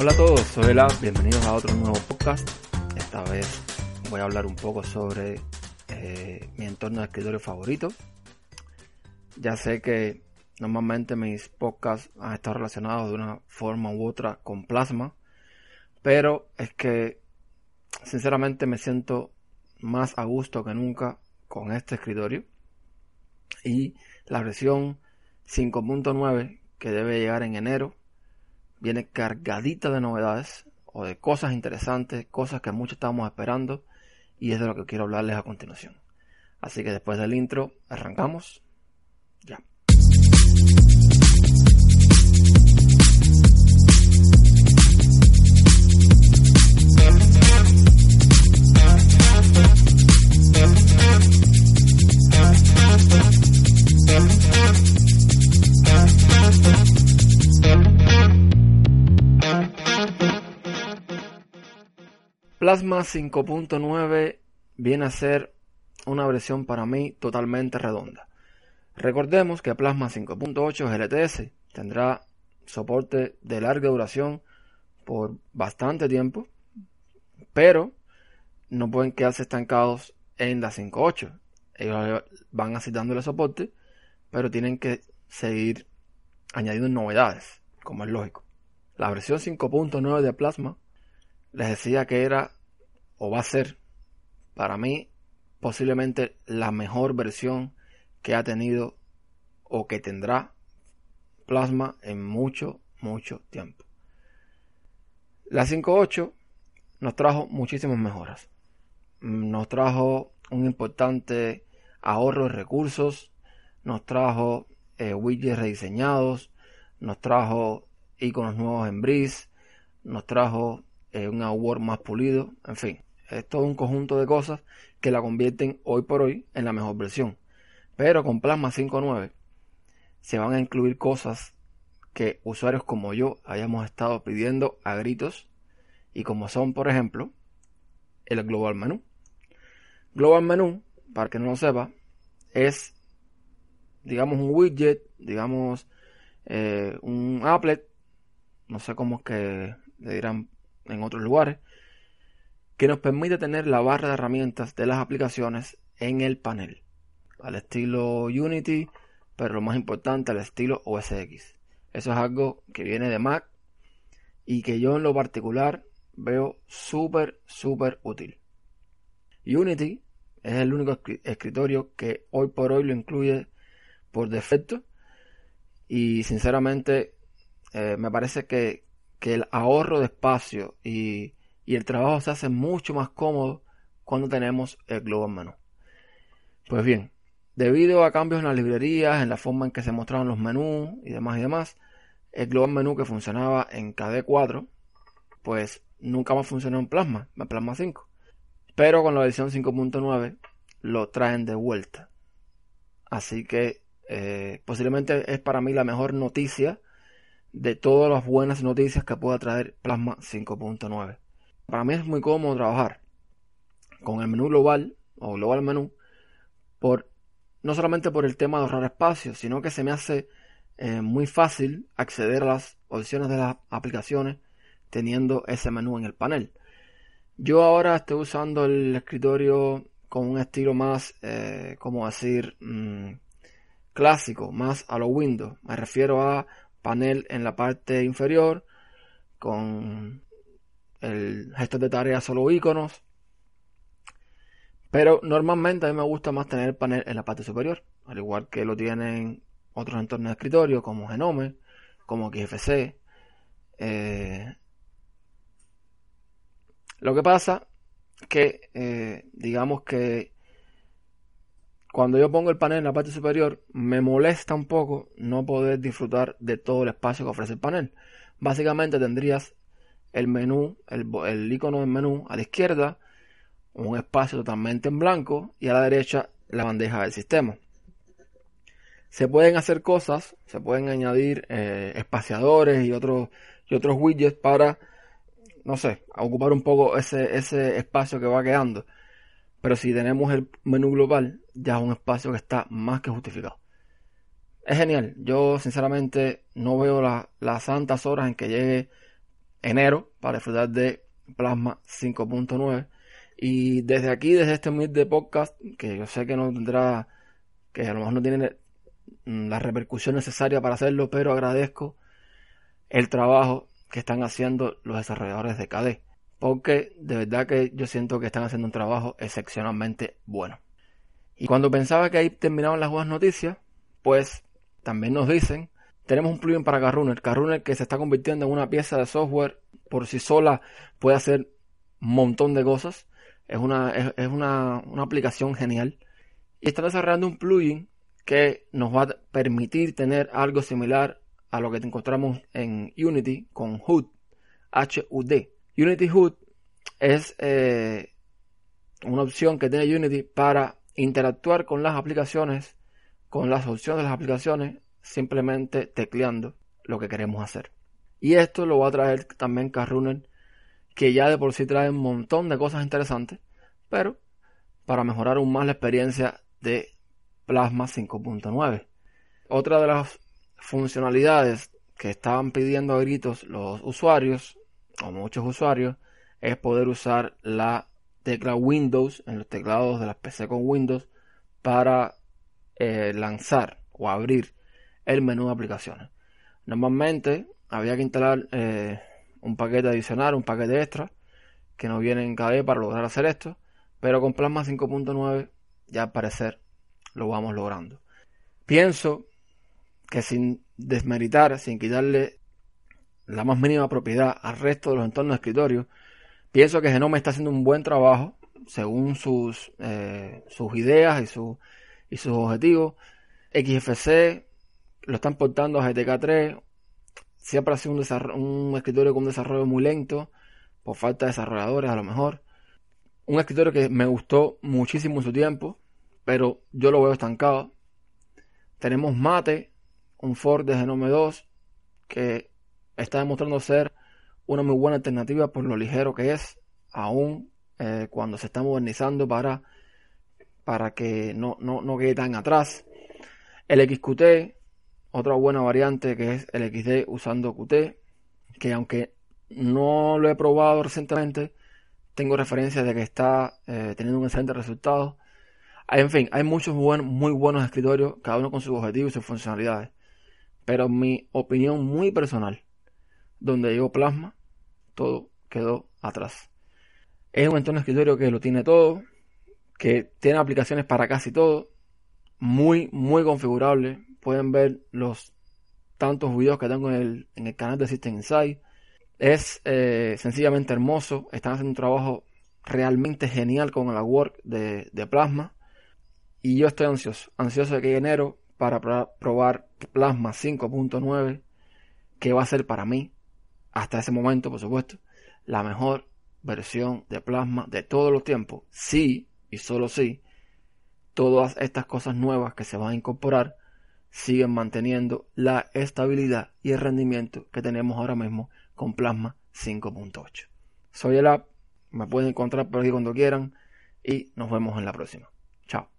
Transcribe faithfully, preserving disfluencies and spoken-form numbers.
Hola a todos, soy Ela, bienvenidos a otro nuevo podcast. Esta vez voy a hablar un poco sobre eh, mi entorno de escritorio favorito. Ya sé que normalmente mis podcasts han estado relacionados de una forma u otra con Plasma, pero es que sinceramente me siento más a gusto que nunca con este escritorio, y la versión cinco punto nueve que debe llegar en enero viene cargadita de novedades o de cosas interesantes, cosas que muchos estábamos esperando, y es de lo que quiero hablarles a continuación. Así que después del intro arrancamos ya. Plasma cinco punto nueve viene a ser una versión para mí totalmente redonda. Recordemos que Plasma cinco punto ocho G L T S tendrá soporte de larga duración por bastante tiempo, pero no pueden quedarse estancados en la cinco punto ocho. Ellos van así dándole soporte, pero tienen que seguir añadiendo novedades, como es lógico. La versión cinco punto nueve de Plasma, les decía que era o va a ser para mí posiblemente la mejor versión que ha tenido o que tendrá Plasma en mucho, mucho tiempo. La cinco punto ocho nos trajo muchísimas mejoras. Nos trajo un importante ahorro de recursos, nos trajo eh, widgets rediseñados, nos trajo iconos nuevos en Breeze, nos trajo eh, un Word más pulido, en fin, es todo un conjunto de cosas que la convierten hoy por hoy en la mejor versión. Pero con Plasma cinco punto nueve se van a incluir cosas que usuarios como yo hayamos estado pidiendo a gritos, y como son, por ejemplo, el Global Menu. Global Menu, para que no lo sepa, es, digamos, un widget, digamos, eh, un applet, no sé cómo es que le dirán en otros lugares, que nos permite tener la barra de herramientas de las aplicaciones en el panel, al estilo Unity, pero lo más importante, al estilo O S X. Eso es algo que viene de Mac y que yo en lo particular veo súper, súper útil. Unity es el único escritorio que hoy por hoy lo incluye por defecto, y sinceramente eh, me parece que, que el ahorro de espacio y, y el trabajo se hace mucho más cómodo cuando tenemos el Global Menu. Pues bien, debido a cambios en las librerías, en la forma en que se mostraban los menús y demás y demás, el Global Menu que funcionaba en K D cuatro, pues nunca más funcionó en Plasma, en Plasma cinco. Pero con la versión cinco punto nueve lo traen de vuelta. Así que eh, posiblemente es para mí la mejor noticia de todas las buenas noticias que pueda traer Plasma cinco punto nueve. Para mí es muy cómodo trabajar con el menú global o global menú, por, no solamente por el tema de ahorrar espacio, sino que se me hace eh, muy fácil acceder a las opciones de las aplicaciones teniendo ese menú en el panel. Yo ahora estoy usando el escritorio con un estilo más, eh, como decir, mmm, clásico, más a lo Windows. Me refiero a panel en la parte inferior, con el gestor de tareas solo iconos. Pero normalmente a mí me gusta más tener el panel en la parte superior, al igual que lo tienen otros entornos de escritorio como Genome, como X F C. Eh, Lo que pasa que, eh, digamos que cuando yo pongo el panel en la parte superior, me molesta un poco no poder disfrutar de todo el espacio que ofrece el panel. Básicamente tendrías el menú, el, el icono del menú a la izquierda, un espacio totalmente en blanco, y a la derecha la bandeja del sistema. Se pueden hacer cosas, se pueden añadir eh, espaciadores y otros, y otros widgets para, no sé, ocupar un poco ese, ese espacio que va quedando. Pero si tenemos el menú global, ya es un espacio que está más que justificado. Es genial. Yo sinceramente no veo la, las santas horas en que llegue enero para disfrutar de Plasma cinco punto nueve. Y desde aquí, desde este humilde podcast, que yo sé que no tendrá, que a lo mejor no tiene la repercusión necesaria para hacerlo, pero agradezco el trabajo que están haciendo los desarrolladores de K D, porque de verdad que yo siento que están haciendo un trabajo excepcionalmente bueno. Y cuando pensaba que ahí terminaban las buenas noticias, pues también nos dicen, tenemos un plugin para KRunner, KRunner que se está convirtiendo en una pieza de software por sí sola, puede hacer un montón de cosas, es una, es, es una, una aplicación genial, y están desarrollando un plugin que nos va a permitir tener algo similar a lo que encontramos en Unity con H U D, H U D. Unity H U D es eh, una opción que tiene Unity para interactuar con las aplicaciones, con las opciones de las aplicaciones, simplemente tecleando lo que queremos hacer. Y esto lo va a traer también KRunner, que ya de por sí trae un montón de cosas interesantes, pero para mejorar aún más la experiencia de Plasma cinco punto nueve. Otra de las funcionalidades que estaban pidiendo a gritos los usuarios, o muchos usuarios, es poder usar la tecla Windows en los teclados de las P C con Windows para eh, lanzar o abrir el menú de aplicaciones. Normalmente había que instalar eh, un paquete adicional, un paquete extra que no viene en K D para lograr hacer esto, pero con Plasma cinco punto nueve ya al parecer lo vamos logrando. Pienso que sin desmeritar, sin quitarle la más mínima propiedad al resto de los entornos de escritorio, pienso que Genome está haciendo un buen trabajo según sus, eh, sus ideas y, su, y sus objetivos. X F C lo están portando a G T K tres. Siempre ha sido un, un escritorio con un desarrollo muy lento, por falta de desarrolladores a lo mejor. Un escritorio que me gustó muchísimo en su tiempo, pero yo lo veo estancado. Tenemos Mate, un fork de Genome dos, que está demostrando ser una muy buena alternativa por lo ligero que es, aún eh, cuando se está modernizando para, para que no, no, no quede tan atrás. El X Q T, otra buena variante que es el X D usando Qt, que aunque no lo he probado recientemente, tengo referencia de que está eh, teniendo un excelente resultado. En fin, hay muchos buen, muy buenos escritorios, cada uno con sus objetivos y sus funcionalidades. Pero en mi opinión muy personal, donde llegó Plasma, todo quedó atrás. Es un entorno de escritorio que lo tiene todo, que tiene aplicaciones para casi todo, muy, muy configurable. Pueden ver los tantos videos que tengo en el, en el canal de System Insight. Es eh, sencillamente hermoso. Están haciendo un trabajo realmente genial con el work de, de Plasma. Y yo estoy ansioso, ansioso de que llegue enero para probar Plasma cinco punto nueve, que va a ser para mí, hasta ese momento, por supuesto, la mejor versión de Plasma de todos los tiempos. Sí, y solo sí, todas estas cosas nuevas que se van a incorporar siguen manteniendo la estabilidad y el rendimiento que tenemos ahora mismo con Plasma cinco punto ocho. Soy el App, me pueden encontrar por aquí cuando quieran y nos vemos en la próxima. Chao.